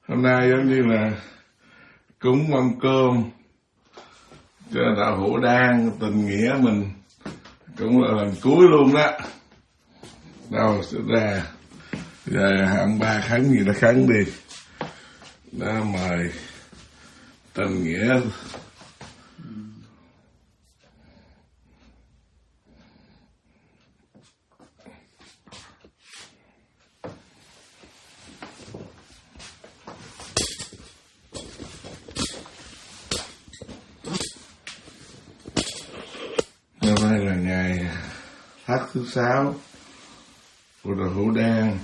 Hôm nay giống như là cúng mâm cơm cho đạo hữu Đan tình nghĩa mình, cũng là lần cuối luôn đó. Đâu sẽ ra giờ ông ba khấn gì nó khấn đi, đó mời tình nghĩa. Hôm nay là ngày Thất thứ 6 của đạo hữu Đan.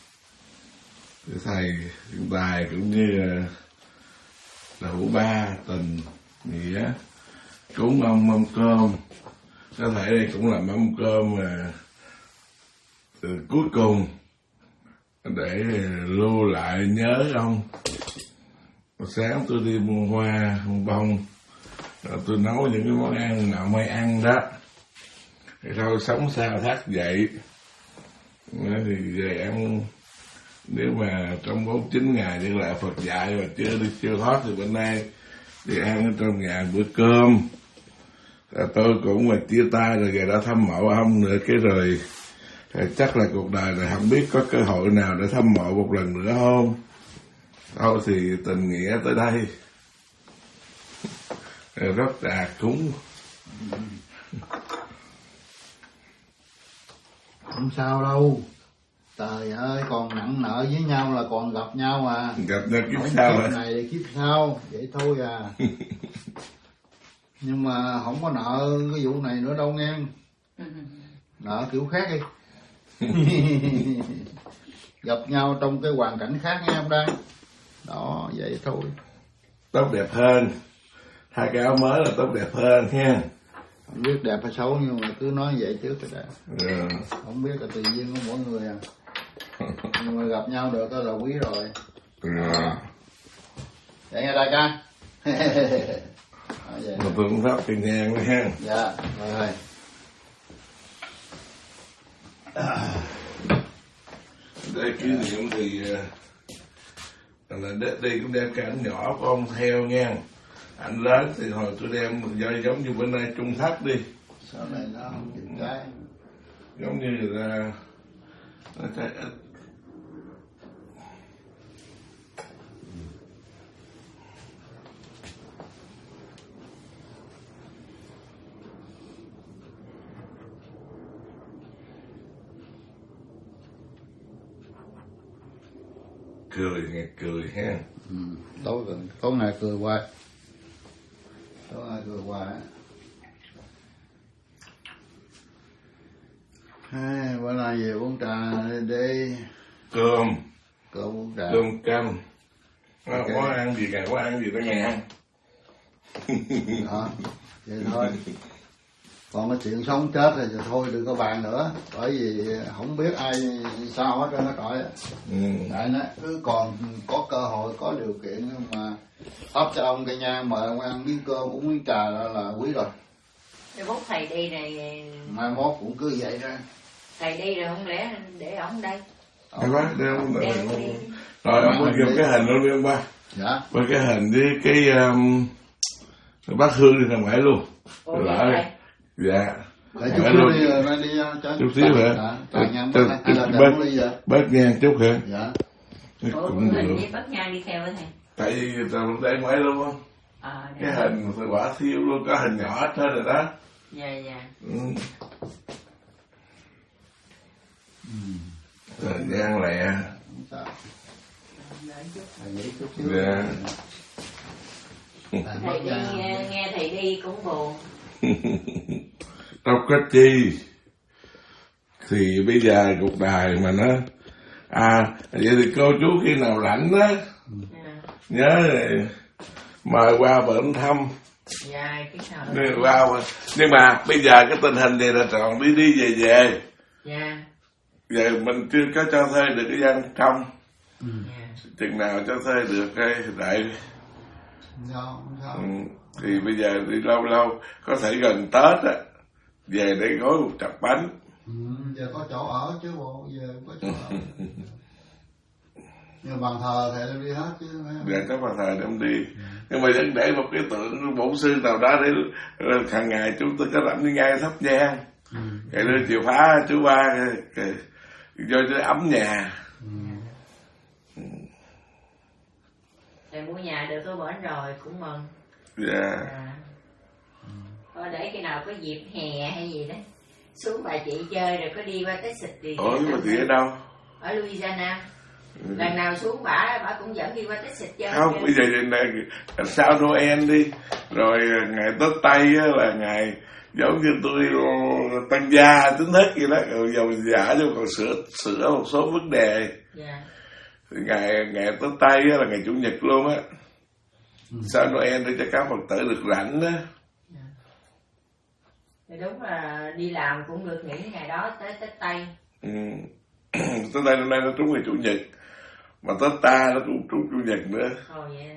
Thầy hiện tại cũng như đạo hữu Ba tình nghĩa cúng ông mâm cơm. Có thể đây cũng là mâm cơm cuối cùng để lưu lại nhớ ông. Sáng tôi đi mua hoa, mua bông, rồi tôi nấu những cái món ăn nào mới ăn đó. Thì thôi sống sao thắt dậy thì về ăn. Nếu mà trong 49 ngày đi lại Phật dạy mà chưa thoát thì bên đây đi ăn ở trong nhà bữa cơm. Tôi cũng mà chia tay rồi về đã thăm mộ ông nữa cái rồi chắc là cuộc đời này không biết có cơ hội nào để thăm mộ một lần nữa không. Thôi thì tình nghĩa tới đây rất là cúng. Không sao đâu. Trời ơi, còn nặng nợ với nhau là còn gặp nhau mà. Gặp nhau kiếp sau hả? Này thì kiếp sau, vậy thôi à. Nhưng mà không có nợ cái vụ này nữa đâu nghe. Nợ kiểu khác đi. Gặp nhau trong cái hoàn cảnh khác nghe không đây. Đó, vậy thôi. Tốt đẹp hơn. Hai cái áo mới là tốt đẹp hơn ha. Không biết đẹp hay xấu nhưng mà cứ nói vậy trước rồi đã. Không biết là tùy duyên của mỗi người à. Nhưng mà gặp nhau được đó là quý rồi. Vậy nghe đại ca. Mà tôi cũng thắp tiền nhang nữa ha. Dạ, rồi. Để kỷ niệm thì là đây cũng đem cái ảnh nhỏ của ông theo nha. Ảnh lớn thì hồi tôi đem giống như bên đây Trung Thất đi. Sau này nó không chịu cái. Giống như là nó trái ít. Cười nghe cười ha. Tối ngày cười hoài. Tối ngày cười hoài. Bữa nay về uống trà đi. Cơm Uống trà. Cơm canh. Có ăn gì cả, có ăn gì đó nghe. Đó, vậy thôi. Còn cái chuyện sống chết thì thôi đừng có bàn nữa. Bởi vì không biết ai sao hết trơn hết trọi. Tại nó cứ còn có cơ hội, có điều kiện mà thắp cho ông cây nhang mời ông ăn miếng cơm uống miếng trà là quý rồi. Rồi bốc thầy đi này. Mai mốt cũng cứ vậy ra. Thầy đi rồi không lẽ để ổng đây. Hay quá, đeo rồi ông có kêu cái hình luôn đi ông ba. Dạ. Với cái hình với cái bát hương đi thằng ngoại luôn. Lại. Dạ. Để chút xíu đi rồi đi cho. Chút xíu hả? Bớt nhang chút hả? Dạ. Cũng được. Bớt nhang đi theo thầy. Tại vì tao để ngoại luôn không? Cái hình tôi quả thiêu luôn, có hình nhỏ hết trơn rồi đó. Dạ dạ. Thời gian lẹ. Dạ. Thầy đi, nghe thầy đi cũng buồn. Đâu có chi. Thì bây giờ cuộc đời mà nó vậy thì cô chú khi nào rảnh đó nhớ mời qua bệnh thăm. Dạ, cái sao nhưng mà bây giờ cái tình hình này là tròn đi về. Dạ. Giờ mình chưa có cho thuê được cái gian trong. Chừng nào cho thuê được cái đại. Thì bây giờ đi lâu có thể gần Tết á về để gói một cặp bánh. Giờ có chỗ ở chứ bộ, giờ có chỗ ở. Nhưng bàn thờ thầy đem đi hết chứ. Dạ có bàn thờ đem đi. Nhưng mà vẫn để một cái tượng bổn sư nào đó để hàng ngày chúng tôi có rảnh đi ngay thắp nhang. Ngày đưa chìa phá chú ba cho ấm nhà. Thầy mua nhà được có bển rồi cũng mừng. Dạ. Thôi để khi nào có dịp hè hay gì đó xuống bà chị chơi rồi có đi qua Texas thì. Ủa nhưng mà chị ở đâu? Ở Louisiana. Lần nào xuống bả cũng dẫn đi qua Texas chơi. Không, bây giờ này sau Noel đi. Rồi ngày Tết Tây là ngày giống như tôi tăng gia tính hết vậy đó. Rồi dầu giả chứ còn sửa một số vấn đề. Dạ. Ngày Tết Tây là ngày Chủ nhật luôn á. Sau Noel để cho các Phật tử được rảnh đó. Thì đúng là đi làm cũng được nghỉ ngày đó tới Tết Tây. Tết Tây năm nay nó trúng ngày Chủ nhật. Mà Tết ta nó cũng trúng Chủ nhật nữa. Ồ vậy.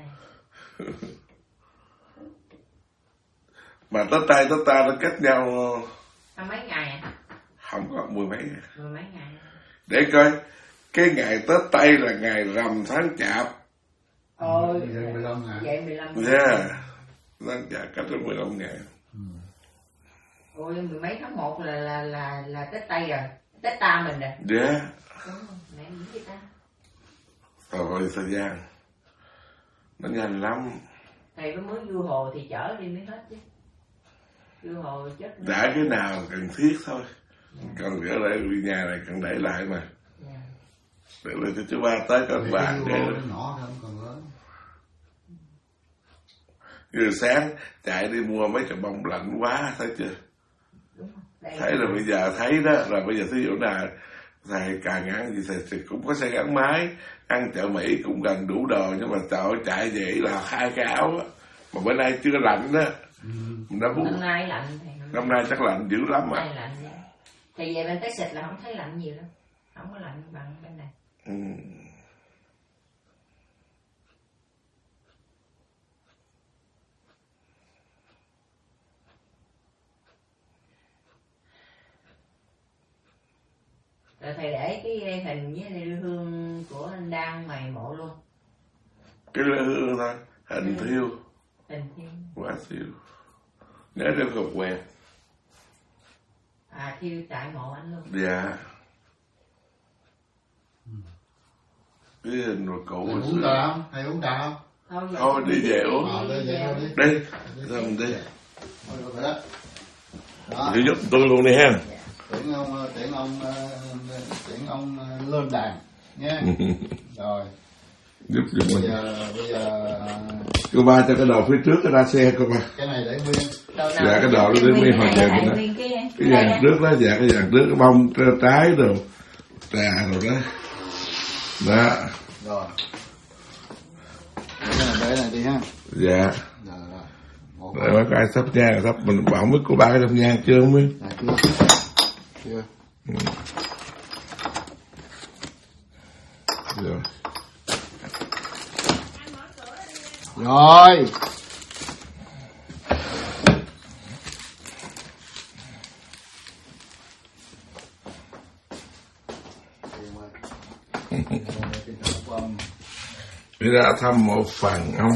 Mà Tết Tây Tết ta nó cách nhau Mấy ngày à? không có 10 mấy ngày. 10 mấy ngày. Để coi cái ngày Tết Tây là ngày rằm tháng Chạp. Ôi Vậy 15 ngày. Vậy 15 ngày. Yeah. Tháng Chạp cách đến 15 ngày. Ôi 10 mấy tháng 1 là Tết Tây rồi. Tết ta mình rồi. Yeah. Đúng không? Mẹ nghĩ gì ta? Rồi thời gian nó nhanh lắm. Thầy có mới vua hồ thì chở đi mới hết chứ. Vua hồ chết. Đã cái nào cần thiết thôi. Còn ở đây nhà này cần để lại mà. Để lại cho chú ba tới các bạn. Nhỏ hơn còn lớn. Rồi sáng chạy đi mua mấy cái bông lạnh quá thấy chưa? Thấy là bây giờ thấy đó là bây giờ thí dụ nào thầy càng ăn gì thầy cũng có xe gắn máy, ăn chợ Mỹ cũng gần đủ đồ, nhưng mà chạy vậy là 2 cái áo á. Mà bữa nay chưa lạnh đó. Năm nay lạnh. Năm nay chắc lạnh dữ lắm mà. Lạnh. Thì về bên Texas là không thấy lạnh nhiều lắm. Không có lạnh bằng bên này. Rồi thầy để cái hình với lư hương của anh Đăng mày mộ luôn. Cái lư hương thôi, hình thiêu. Hình thiêu. Quá thiêu. Nhớ đem cục quẹt. À thiêu tại mộ anh luôn. Dạ. Cái hình mà cũ hồi xưa. Uống trà không? Thầy uống trà không? Thôi đi về uống. Đi. Thôi mình đi. Đi giúp tôi luôn đi ha. Tiễn ông lên đàn nha. Rồi. Giúp giùm mình. Bây giờ cô ba cho cái đồ phía trước cái ra xe cô ba. Cái này để nguyên. Dạ cái đồ nó để nguyên hoàn全đó. Cái dàn trước đó, dạ cái dàn trước cái bông trái đồ trà rồi đó. Đó. Rồi. Để này đi ha. Dạ. Rồi mấy cái sắp nhang, sắp mình bảo mấy cô ba cái sắp nhang chưa không biết. Chưa. Rồi. Rồi. Đi ra thăm một phần không?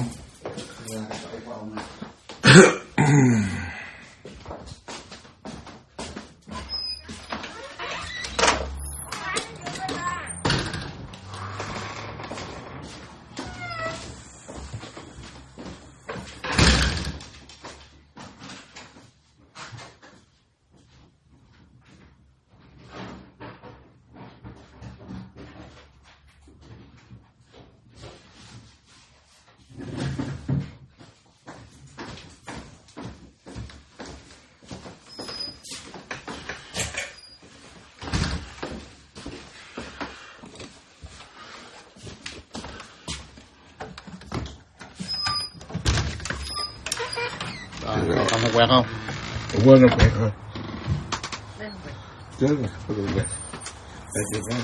Không quẹt không? Quên nó quẹt thôi. Chết rồi, có đồ quẹt. Đây chị xem.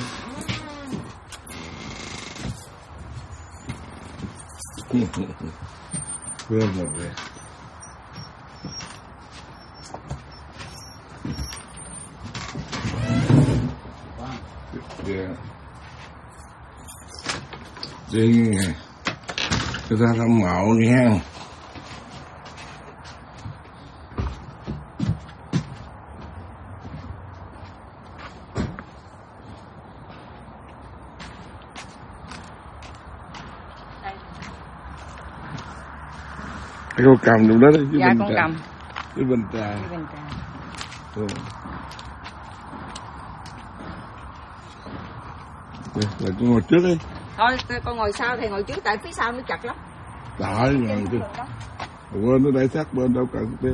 Quên một quẹt. Yeah. đi người ta thăm mộ nha. Cô cầm được đó đấy. Dạ con cầm. Cái bình trà. Cái bình trà. Ừ. Rồi con ngồi trước đi. Thôi con ngồi sau, thầy ngồi trước, tại phía sau nó chặt lắm. Đợi ngồi trước. Quên nó để sát bên đâu cần biết.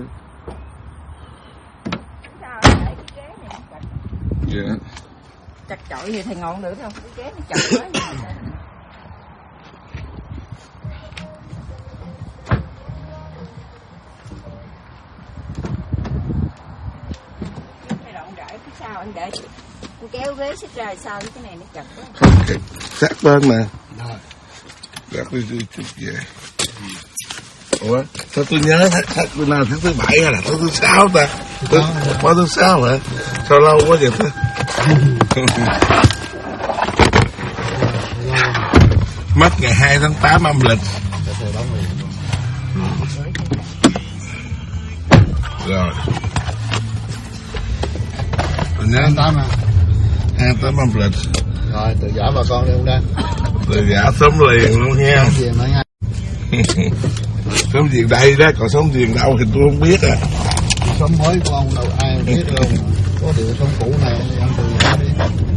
Sao để cái ghế này nó chặt. Dạ. Chặt chội thì thầy ngồi được không? Cái ghế nó chặt quá. Sao anh để con kéo ghế xích ra sao cái này nó chặt quá. Okay. Sát bên nè. Sát đi chút về. Ủa sao tôi nhớ tháng nào tháng thứ 7 hay là tháng thứ 6 ta? Tháng thứ 6 hả? Sao lâu quá vậy ta? Mất ngày 2 tháng 8 âm lịch. Rồi. Nhớ 28 à? 28 âm lịch. Rồi từ giả bà con đi không đây? Từ giả sớm liền luôn nha. Sớm gì đây đó, còn sớm gì đâu thì tôi không biết à. Sớm mới của ông đâu ai biết đâu. Có điều sớm cũ này ông từ giả đi.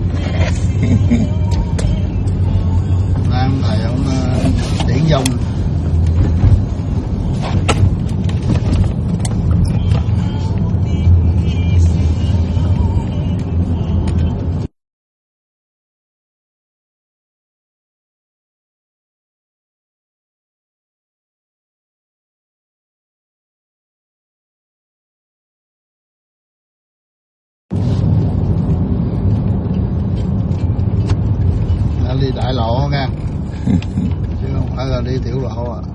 Nam thầy ông điển dông. Đi đại lộ nha. Chứ không phải là đi tiểu lộ à.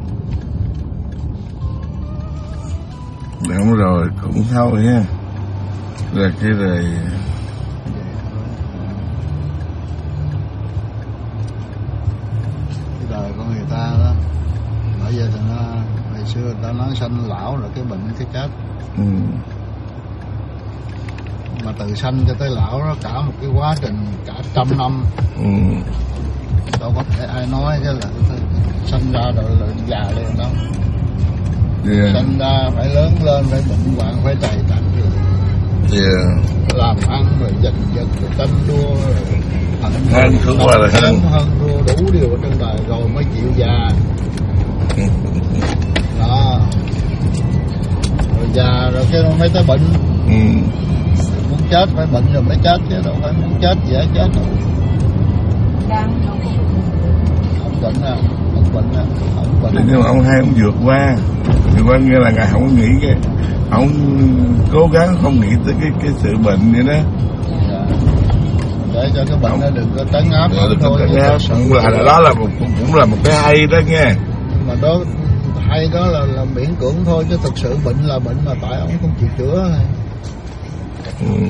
Đúng rồi, cũng thôi nha. Rồi cái này cái đời của người ta đó. Bởi vậy thì nó ngày xưa người ta nói sanh lão rồi cái bệnh cái chết. Ừ. Mà từ sanh cho tới lão đó cả một cái quá trình cả 100 năm. Ừ. Đâu có thể ai nói chứ là sanh ra rồi là già liền đâu. Yeah. Sanh ra phải lớn lên, phải bệnh hoạn, phải đầy đặn rồi. Yeah. Làm ăn rồi giành giật rồi tranh đua rồi hơn thua là hơn thua đủ điều ở trên đời rồi mới chịu già. Đó. Rồi già rồi cái nó mới tới bệnh. Ừ. Muốn chết phải bệnh rồi mới chết chứ đâu phải muốn chết dễ chết đâu. Ông bệnh à, ông bệnh à, ông bệnh. Nhưng mà ông hai ông vượt qua nghĩa là ngài không nghĩ cái, ông cố gắng không nghĩ tới cái sự bệnh vậy đó. Dạ. Để cho cái bệnh nó đừng có trấn áp thôi. Đó là cũng là một cái hay đó nha. Mà đó hay đó là miễn cưỡng thôi, chứ thực sự bệnh là bệnh mà tại ông không chịu chữa thôi. Ừ.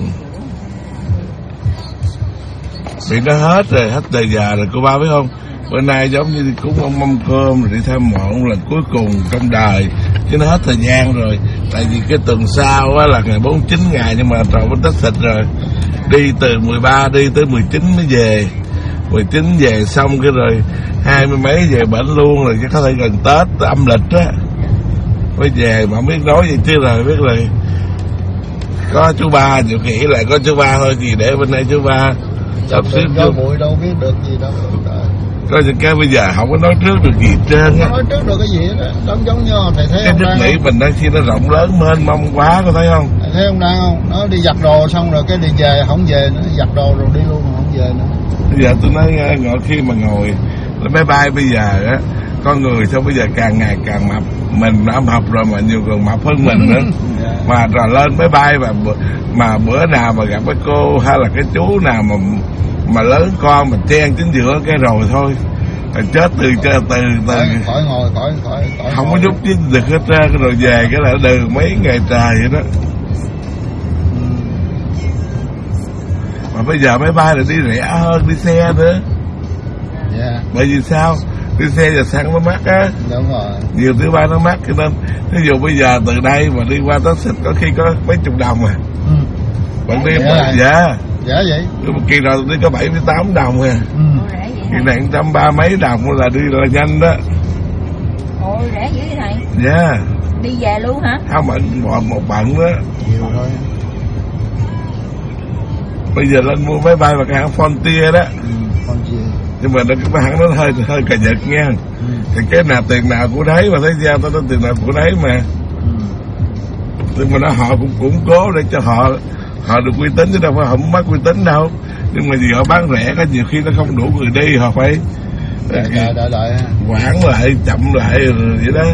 Bị nó hết rồi, hết đời già rồi cô ba biết không? Bữa nay giống như đi cúng ông mâm cơm rồi đi thăm mộ lần cuối cùng trong đời, chứ nó hết thời gian rồi. Tại vì cái tuần sau á là ngày 49 ngày, nhưng mà tròn với Tết thịt rồi, đi từ 13 đi tới 19 mới về. 19 về xong cái rồi 20 mấy về bệnh luôn rồi, chứ có thể gần Tết âm lịch á mới về. Mà không biết nói gì chứ rồi biết rồi. Có chú ba chịu khỉ lại có chú ba thôi, gì để bên đây chú ba tập xếp cho bụi đâu biết được gì đâu. Có những cái bây giờ không có nói trước được gì trơn á. Nói trước được cái gì đó, giống như thầy thấy cái ông nghĩ mình đang khi nó rộng lớn mênh mông quá, có thấy không? Thầy thấy ông đang không? Nó đi giặt đồ xong rồi cái đi về không về nữa, giặt đồ rồi đi luôn mà không về nữa. Bây giờ tôi nói ngồi khi mà ngồi lên máy bay bây giờ á, con người sao bây giờ càng ngày càng mập, mình đã mập rồi mà nhiều còn mập hơn mình nữa. Yeah. Mà rồi lên máy bay mà bữa nào mà gặp cái cô hay là cái chú nào mà lớn con mà chen chính giữa cái rồi thôi là chết từ khỏi ngồi không có giúp chứ được hết trơn, rồi về cái là đừ mấy ngày trời vậy đó. Mà bây giờ máy bay là đi rẻ hơn đi xe nữa. Yeah. Bởi vì sao? Đi xe giờ xăng nó mắc á. Đúng rồi. Nhiều thứ ba nó mắc, cho nên ví dụ bây giờ từ đây mà đi qua Tất Xích có khi có mấy chục đồng à. Bạn đi mà dạ vậy. Kỳ rồi đi có 78 đồng à. Kỳ này 130 mấy đồng là đi là nhanh đó. Ồ, rẻ dữ vậy thầy? Dạ. Đi về luôn hả? Không, một bận đó. Nhiều thôi. Bây giờ lên mua máy bay và cái hãng Frontier đó. Frontier. Nhưng mà cái hãng nó hơi cà giật nha. Thì cái nào tiền nào của đấy mà thấy sao tao nói tiền nào của đấy mà. Nhưng mà họ cũng củng cố để cho họ được uy tín, chứ đâu phải không mất uy tín đâu. Nhưng mà vì họ bán rẻ có nhiều khi nó không đủ người đi, họ phải đợi quản lại, chậm lại rồi vậy đó.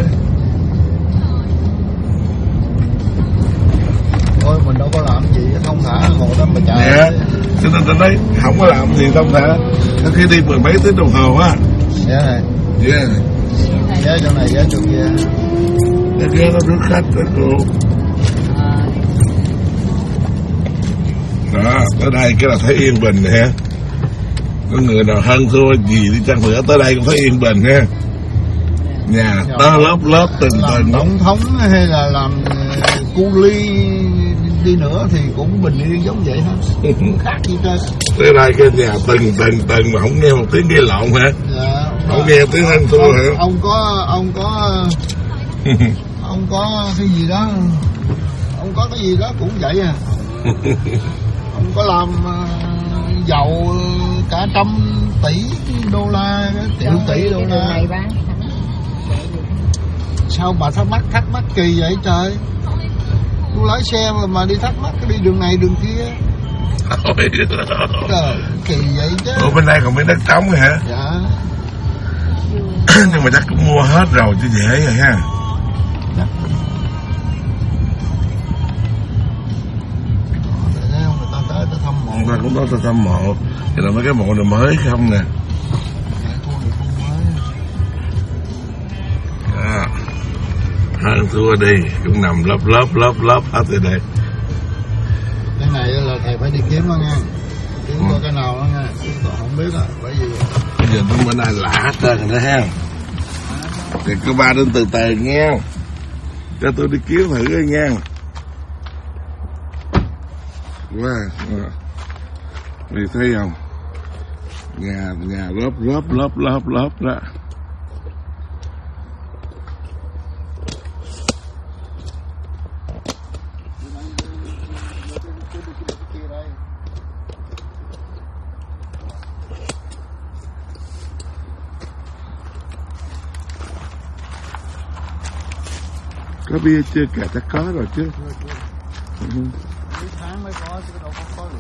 Thôi mình đâu có làm gì thông thả ngồi đó mà chờ. Dạ. Cho nên tôi nói không có làm gì thông thả. Có khi đi 10 mấy tiếng đồng hồ á. Dạ này. Dạ. Dạ chỗ này, dạ chỗ kia. Cái kia nó rước khách đó cô. Đó, tới đây cái là thấy yên bình nè. Có người nào hơn thua gì đi chăng nữa tới đây cũng thấy yên bình ha. Nhà đó lớp từng tổng thống hay là làm cu ly đi nữa thì cũng bình yên giống vậy ha. Khác gì cơ. Tới đây cái nhà từng mà không nghe một tiếng gây lộn hả? Dạ. Không nghe tiếng hơn thua hả? Ông có cái gì đó. Ông có cái gì đó cũng vậy à. Ông có làm giàu cả 100 tỷ đô la, triệu tỷ đô la. Sao bà thắc mắc kỳ vậy trời? Tôi lái xe mà đi thắc mắc cái đi đường này đường kia. Trời, kỳ vậy chứ. Ủa bên đây còn mấy đất trống hả? Dạ. Nhưng mà chắc cũng mua hết rồi chứ dễ rồi ha. Ta cũng nói ta thăm mộ. Thì là mấy cái mộ này mới không nè. À, hơn thua đi cũng nằm lớp hết rồi đây. Cái này là thầy phải đi kiếm nó nha. Kiếm có cái nào đó nha. Tôi không biết á. Bởi vì bây giờ tôi bên này lạ hết trơn rồi ha. Thì cô ba đến từ từ nha. Cho tôi đi kiếm thử coi nha. Wow. Mày thấy không? Nhà lớp đó. Có bia chưa? Cả chắc có rồi chứ. mấy tháng mới có chứ đâu có được.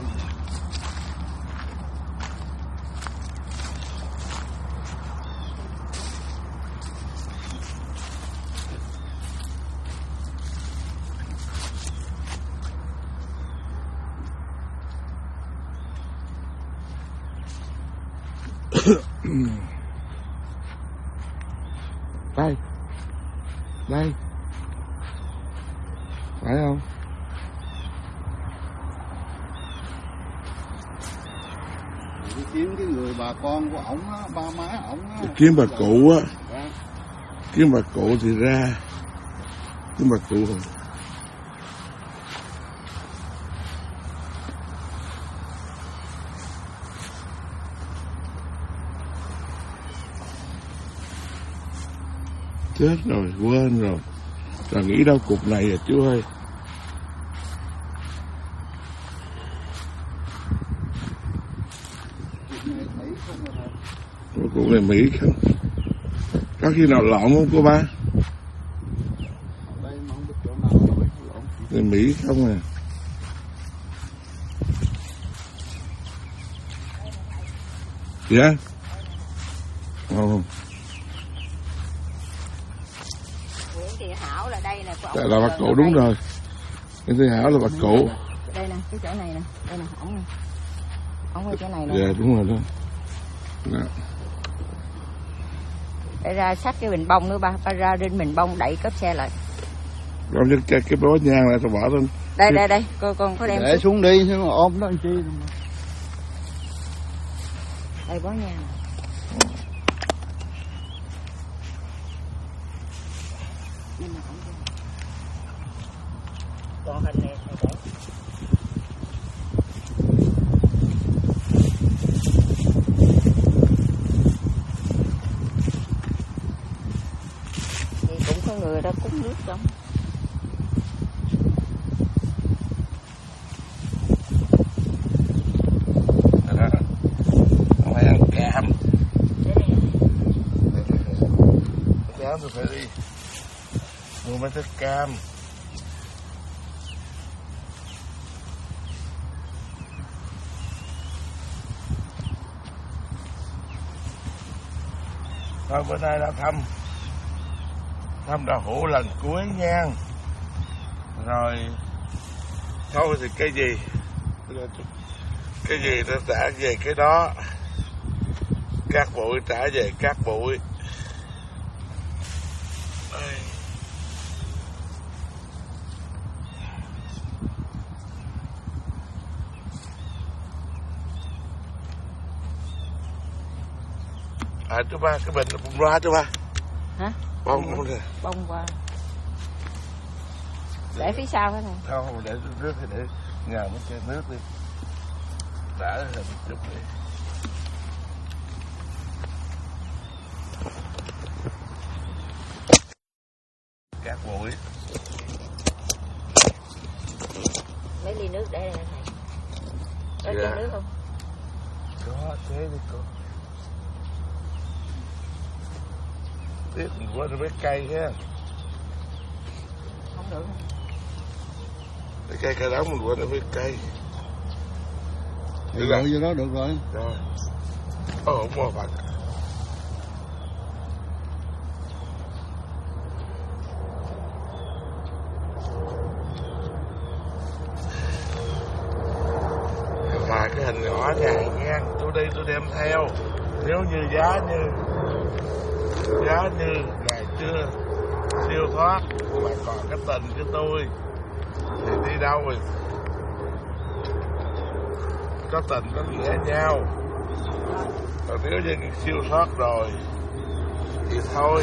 Đây phải không? Kiếm cái người bà con của ổng á, ba má ổng á. Kiếm bà cụ á. Kiếm bà cụ thì ra. Kiếm bà cụ rồi. Chết rồi, quên rồi. Rồi nghĩ đâu cục này à chú ơi. Cục này Mỹ không? Có khi nào lộn không cô ba? Này Mỹ không à? Dạ? Không. Là bà cụ đúng rồi. Nguyễn Thị Hảo là bà cụ. Đây nè, cái chỗ này nè, đây nè, ổng ở chỗ này nè. Dạ đúng rồi đó. Đó. Để ra xách cái bình bông nữa ba ra trên bình bông đẩy cốp xe lại. Con nhấc cái bó nhang lại tao bỏ lên. Đây, con có đem. Để xuống đi chứ mà ôm nó làm chi. Đây bó nhang. Còn hình này để thì cũng có người đó cúng nước trong. Không phải ăn cam. Cam tôi phải đi mua mấy trái cam. Thôi bữa nay đã thăm đào hũ lần cuối nha. Rồi thôi thì cái gì nó trả về cái đó, cát bụi trả về cát bụi. À chú ba, cái bình bông ra chú ba. Hả? Bông rồi. Bông qua. Để phía sau hết rồi. Không, để nước thì để nhờ mới chơi nước đi. Đã hình chút đi. Cát bụi. Mấy ly nước để đây thầy. Có chén nước không? Có, thế đi cô. Tiếc mình quên nó biết cây ha. Không được. Cái cây đó mình quên nó biết cây. Thì gọi vô đó được rồi. Rồi. Không mua Phật. Và cái hình nhỏ này nha, tôi đi tôi đem theo. Nếu như giá như ngày chưa siêu thoát mà còn cái tình của tôi thì đi đâu rồi có tình có nghĩa nhau. Còn nếu như siêu thoát rồi thì thôi.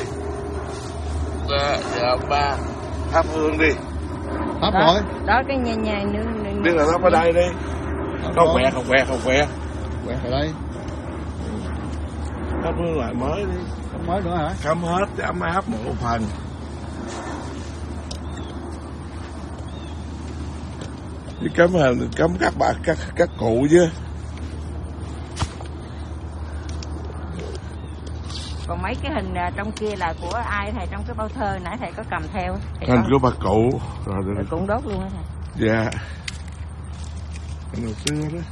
Giờ ông ba thắp hương đi. Thắp rồi. Đó cái nhà nương. Biết là thắp ở đây đi. Không quẹ. Quẹt ở đây. Thắp hương lại mới đi. Không mới nữa hả? Cắm hết để ấm áp một phần. Chứ cắm các bạn các cụ chứ. Còn mấy cái hình trong kia là của ai thầy, trong cái bao thơ nãy thầy có cầm theo? Hình của bà cụ. Rồi cũng đốt luôn hả thầy? Dạ. Hình hồi xưa đó.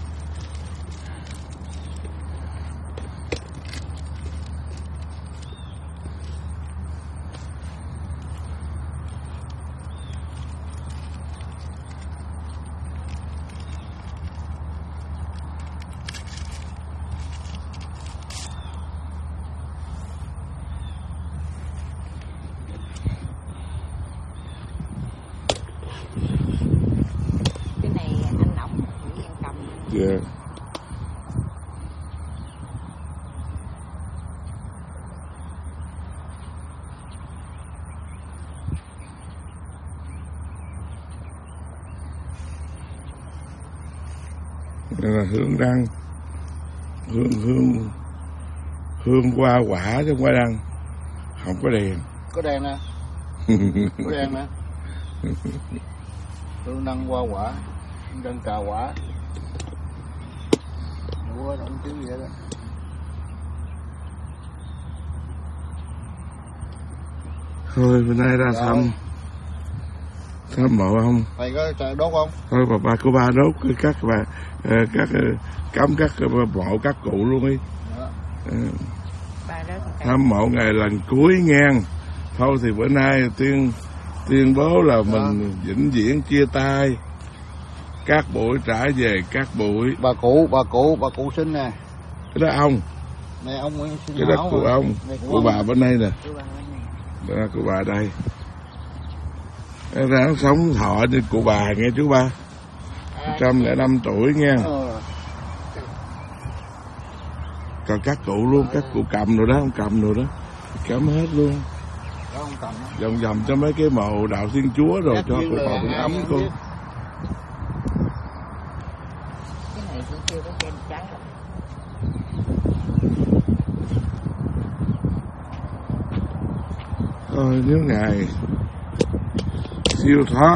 Cái này anh Nọng chỉ em cầm. Dạ. Đây là hương đăng, hương hoa quả chứ không phải đăng, không có đèn. Có đèn nè. Có đèn nè. Hương đăng hoa quả, đăng trà quả. Ủa, không chứ gì đó. Thôi bữa nay ra thăm mộ không? Thầy có đốt không? Thôi bà cô ba đốt các cắm các mộ các cụ luôn đi. Thăm mộ ngày lần cuối ngang. Thôi thì bữa nay tuyên bố là mình vĩnh viễn chia tay. Các bụi trả về các bụi. Bà cụ sinh nè. Cái đó ông. Này ông Nguyễn sinh. Cái đó của ông. Của bà bên đây nè. Đó của bà đây. Ráng sống thọ như cụ bà nghe chú ba. 105 tuổi nha. Còn các cụ luôn, các cụ cầm rồi đó, ông cầm rồi đó, cắm hết luôn. Đó, ông cầm đó. Vòng vòng cho mấy cái mộ đạo Thiên Chúa rồi cho cụ còn cũng ấm cô. Cái này cũng chưa có trên trái. Thôi nếu Ngài siêu thoát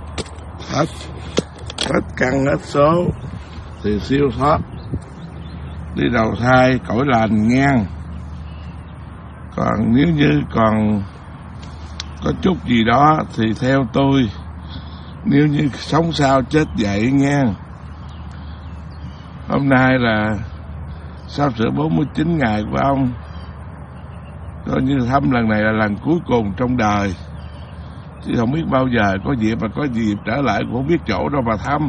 hết căn hết số thì siêu thoát đi đầu thai cõi lành ngang. Còn nếu như còn có chút gì đó thì theo tôi, nếu như sống sao chết vậy ngang. Hôm nay là sắp sửa 49 ngày của ông, coi như thăm lần này là lần cuối cùng trong đời, chứ không biết bao giờ có dịp mà có dịp trở lại, cũng không biết chỗ đâu mà thăm.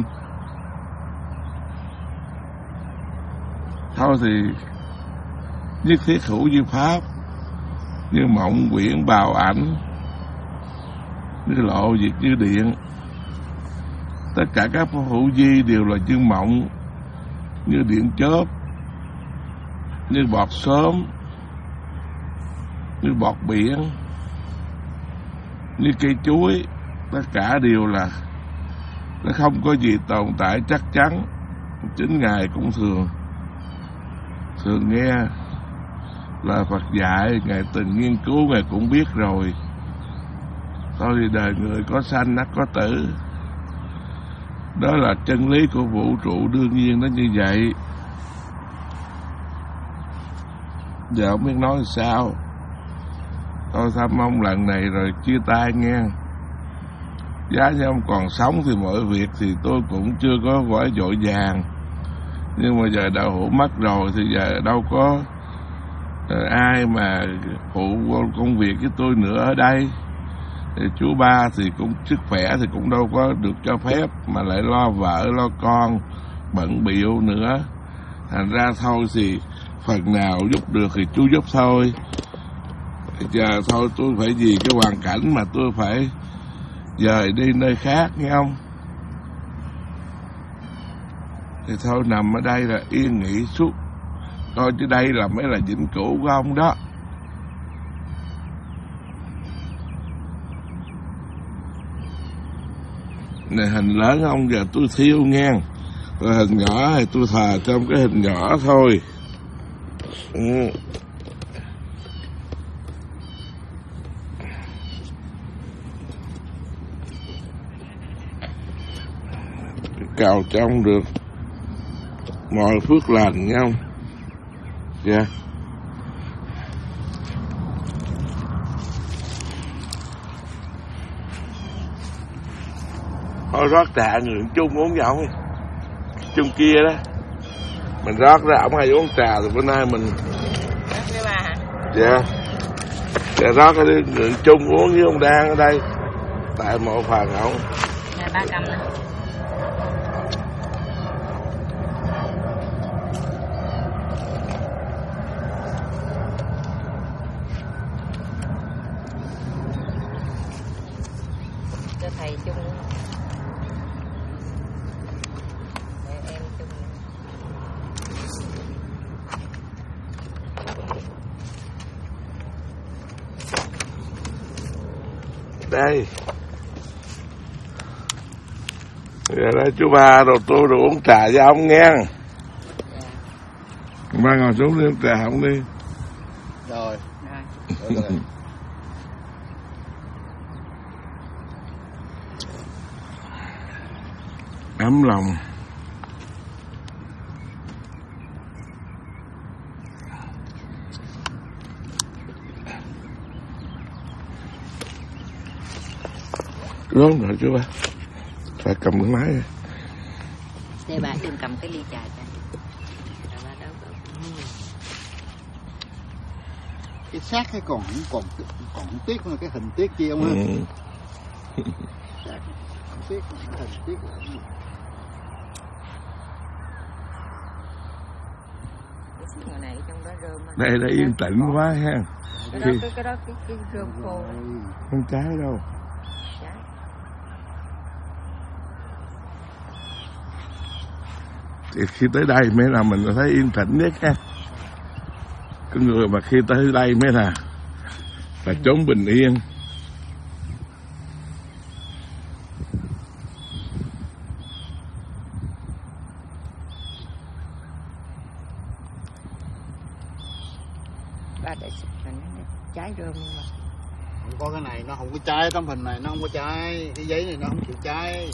Thôi thì nhất thiết hữu như pháp, như mộng quyển bào ảnh, như lộ diệt như điện. Tất cả các pháp hữu vi đều là như mộng, như điện chớp, như bọt xóm, như bọt biển, như cây chuối. Tất cả đều là nó không có gì tồn tại chắc chắn. Chính Ngài cũng thường nghe là Phật dạy, Ngài từng nghiên cứu, Ngài cũng biết rồi. Thôi thì đời người có sanh ắt có tử, đó là chân lý của vũ trụ, đương nhiên nó như vậy. Giờ không biết nói sao. Tôi thăm ông lần này rồi chia tay nghe. Giá như ông còn sống thì mọi việc thì tôi cũng chưa có gọi vội vàng. Nhưng mà giờ đạo hữu mất rồi thì giờ đâu có ai mà phụ công việc với tôi nữa ở đây. Thì chú ba thì cũng sức khỏe thì cũng đâu có được cho phép, mà lại lo vợ lo con bận bịu nữa. Thành ra thôi thì phần nào giúp được thì chú giúp thôi. Giờ thôi tôi phải vì cái hoàn cảnh mà tôi phải dời đi nơi khác nghe không. Thì thôi nằm ở đây là yên nghỉ suốt. Thôi chứ đây là mới là vĩnh cửu của ông đó. Này hình lớn ông giờ tôi thiêu ngang. Rồi hình nhỏ thì tôi thờ trong cái hình nhỏ thôi. Cầu trong được mọi phước lành nha ông. Dạ. Thôi rót trà người chung uống với ông. Chung kia đó. Mình rót ra ổng hay uống trà thì bữa nay mình. Dạ. Dạ rót cái người chung uống với ông Đan ở đây. Tại một phần ổng. Dạ 3 cầm nè. Cho thầy chung. Để em chung. Đây. Giờ đây chú ba rồi tôi rồi uống trà với ông nghe. Ba ngồi xuống đi uống trà không đi. Rồi. Ấm lòng. Rốn rồi chú ba. Phải cầm cái máy này. Để bà đừng cầm cái ly trà cho. Cái xác cái còn tiếc nữa, cái hình tiếc kia không ha. Tiếc hình tiếc. Đây là yên tĩnh quá ha. Cái đó cái rơm khô. Không trái đâu. Thì khi tới đây mới là mình thấy yên tĩnh nhất ha. Cái người mà khi tới đây mới là chốn bình yên. Ba để cháy rơm mà. Không có cái này nó không có cháy, tấm hình này nó không có cháy, cái giấy này nó không chịu cháy.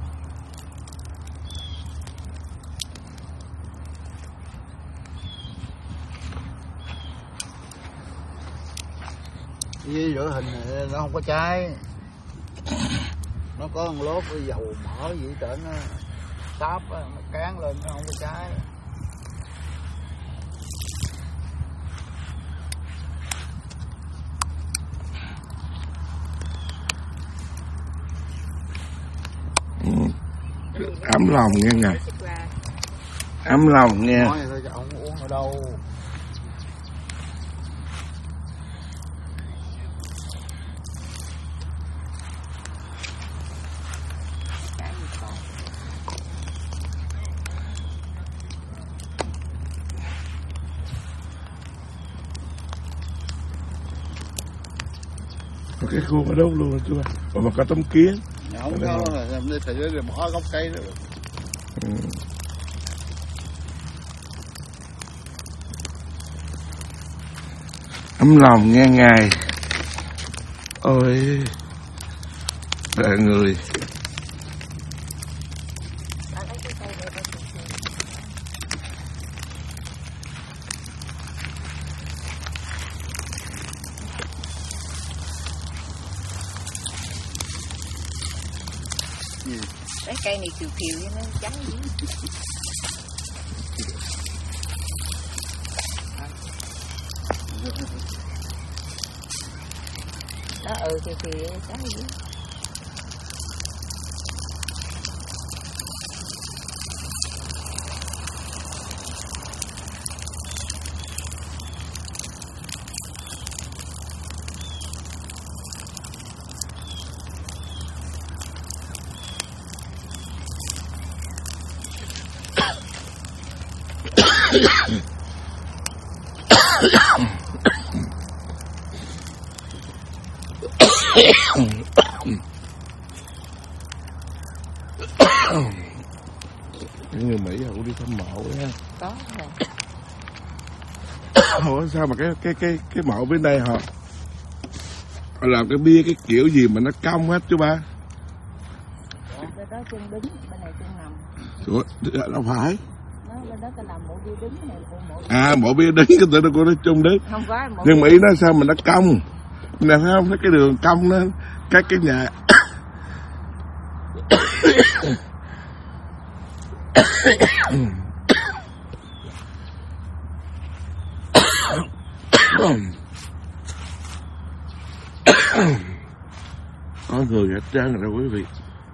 Cái giấy rửa hình này nó không có cháy. Nó có một lốp dầu mỡ gì trở nó táp nó cán lên nó không có cháy. Ấm lòng nghe ngài, ấm lòng nghe. Nói thôi chứ ông uống ở đâu. Có cái khuôn ở đâu luôn chú ba. Mà có tấm kiến. Không có, làm đi thì để bỏ gốc cây đó. Ấm lòng nghe ngài. Ôi đời người. Cái cây này kiều kiều với nó trắng gì. Đó kiều kiều trắng gì. Những người Mỹ họ cũng đi thăm mộ á. Có rồi. Ủa sao mà cái mộ bên đây họ làm cái bia cái kiểu gì mà nó cong hết chú ba? Bên đó chân đứng, bên này chân nằm. Ủa, đâu phải. Bên đó ta làm mộ bia đứng này, mộ. À mộ bia đứng cái tự nó chung đứng. Không có mộ. Nhưng Mỹ nó sao mà nó cong? Nè thấy không? Thấy cái đường cong nó cách cái nhà. Có người hết trơn rồi quý vị.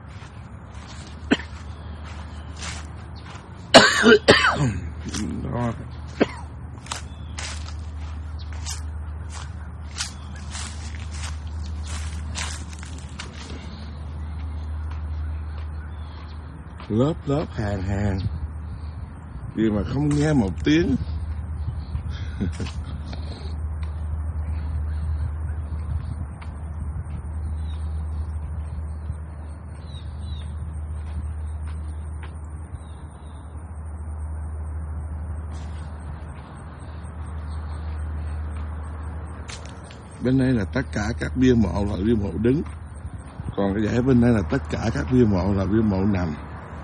Đó. Lớp hàng gì mà không nghe một tiếng. Bên đây là tất cả các bia mộ là bia mộ đứng, còn cái dãy bên đây là tất cả các bia mộ là bia mộ nằm.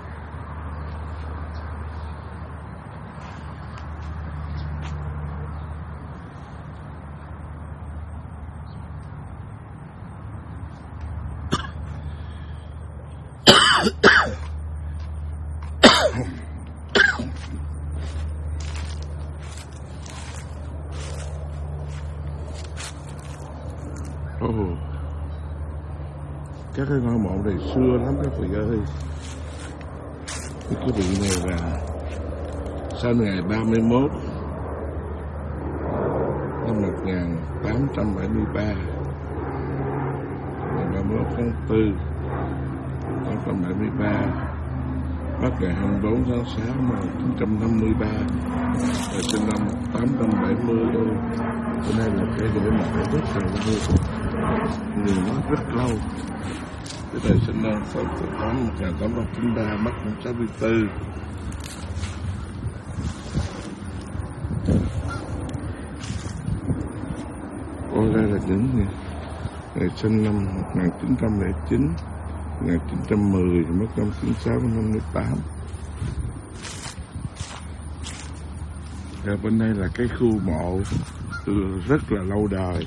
Các cái ngôi mộ này xưa lắm các vị ơi. Cái vị này là sinh ngày 31 năm 1873, ngày 31 tháng 4 1973. Mất ngày 24 tháng 6 năm 1953, sinh năm 1870 luôn. Cho nên là cái để mà rất là lâu, người nói rất lâu. Cái này sinh năm 1893, mất năm 64. Còn đây là những ngày sinh năm 1909, 1910, mất năm 1958. Rồi bên đây là cái khu mộ rất là lâu đời.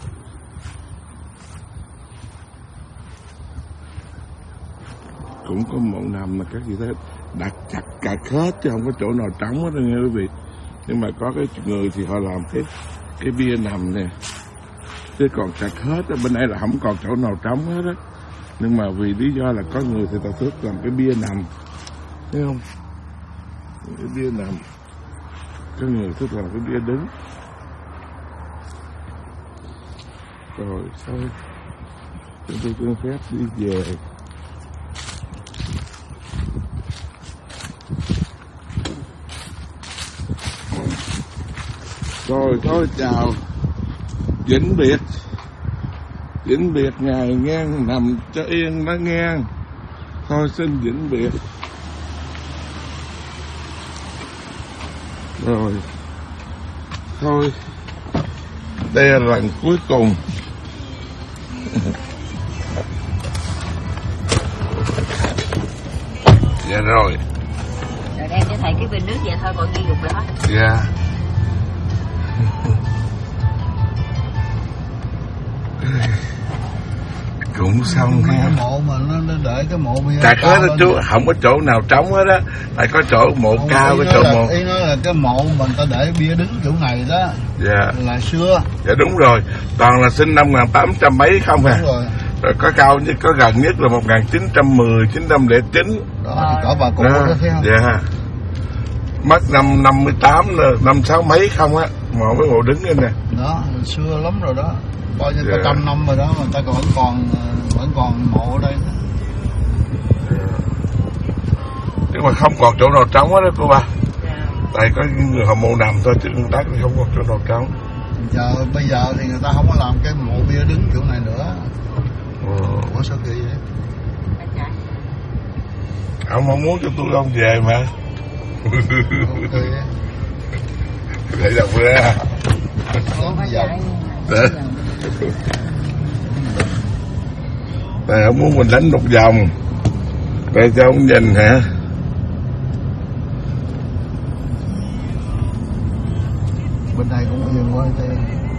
Cũng có mộ nằm mà các vị thấy đặt chặt cả hết chứ không có chỗ nào trống hết nha quý vị. Nhưng mà có cái người thì họ làm cái bia nằm nè, chứ còn chặt hết ở bên đây là không còn chỗ nào trống hết á. Nhưng mà vì lý do là có người thì ta thích làm cái bia nằm, thấy không? Cái bia nằm, có người thích làm cái bia đứng. Rồi thôi chúng tôi xin phép đi về. Rồi thôi chào, vĩnh biệt ngài ngang, nằm cho yên đó ngang. Thôi xin vĩnh biệt. Rồi thôi đây là lần cuối cùng. Dạ rồi. Rồi đem cho thầy cái bình nước vậy thôi, còn ghi dục rồi hết. Dạ. Cũng xong ha. Cái mộ mà nó để cái mộ bia Tại hết đó chú, không có chỗ nào trống hết á. Tại có chỗ mộ cao, cái chỗ mộ. Ý nói là cái mộ mình ta để bia đứng chỗ này đó. Dạ. Là xưa. Dạ đúng rồi. Toàn là sinh năm 1800 mấy không à. Đúng rồi. Rồi có cao nhất, có gần nhất là 1910, 1909. Đó thì có bà cụ đó thấy không? Dạ. Mất năm 58, năm 6 mấy không á. Mà mấy mộ đứng lên nè. Đó, xưa lắm rồi đó. Coi như Dạ. cả 100 năm rồi đó mà ta vẫn còn mộ ở đây. Nhưng mà không còn chỗ nào trống hết đó cô ba. Dạ. Tại có người họ mộ nằm thôi chứ đất thì không còn chỗ nào trống. Bây giờ thì người ta không có làm cái mộ bia đứng kiểu này nữa. Ủa sao kỳ vậy? Ông không muốn cho tôi không về mà. Okay. Để đọc ra. Tại ông muốn mình đánh một vòng để cho ông nhìn hả? Bên đây cũng yên quá thế.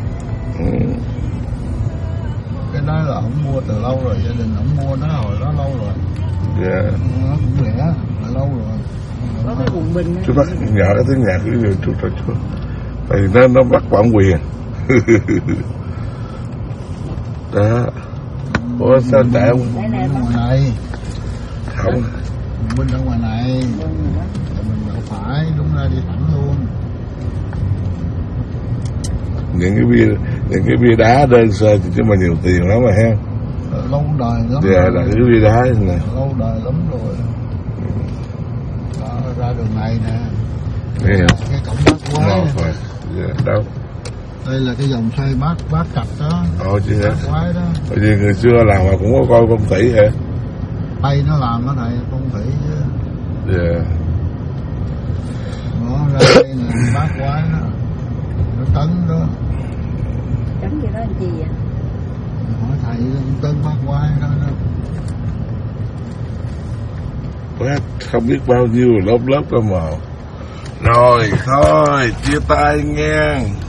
Cái đó là ông mua từ lâu rồi, gia đình ông mua nó hồi đó lâu rồi. Dạ. Nó cũng rẻ, là lâu rồi. Có cái bụng bình Chú bắt nhỏ cái tiếng nhạc cái điều chú cho chú. Tại nó bắt bản quyền. Đó. Ủa sao tại ông ngoài này không bên ở ngoài này mình đậu phải đúng ra đi thẳng luôn. những cái bia đá đơn sơ thì chứ mà nhiều tiền lắm mà ha. Lâu đời lắm. Dạ là cái bia đá nè. Lâu đời lắm rồi. Đó, ra đường này nè. Nghe Cái cổng bát quái này. Dạ đâu. Đây là cái dòng xoay bát cạch đó. Chị hả? Quái đó. Bởi vì người xưa làm mà cũng có coi phong thủy hả? Tay nó làm đó thầy, phong thủy chứ. Dạ. Đó, ra đây là bát quái đó. Nó tấn đó. Tấn gì đó làm gì vậy? Hỏi thầy tấn bát quái đó. Bác không biết bao nhiêu lớp cơ mà. Rồi thôi chia tay nghe.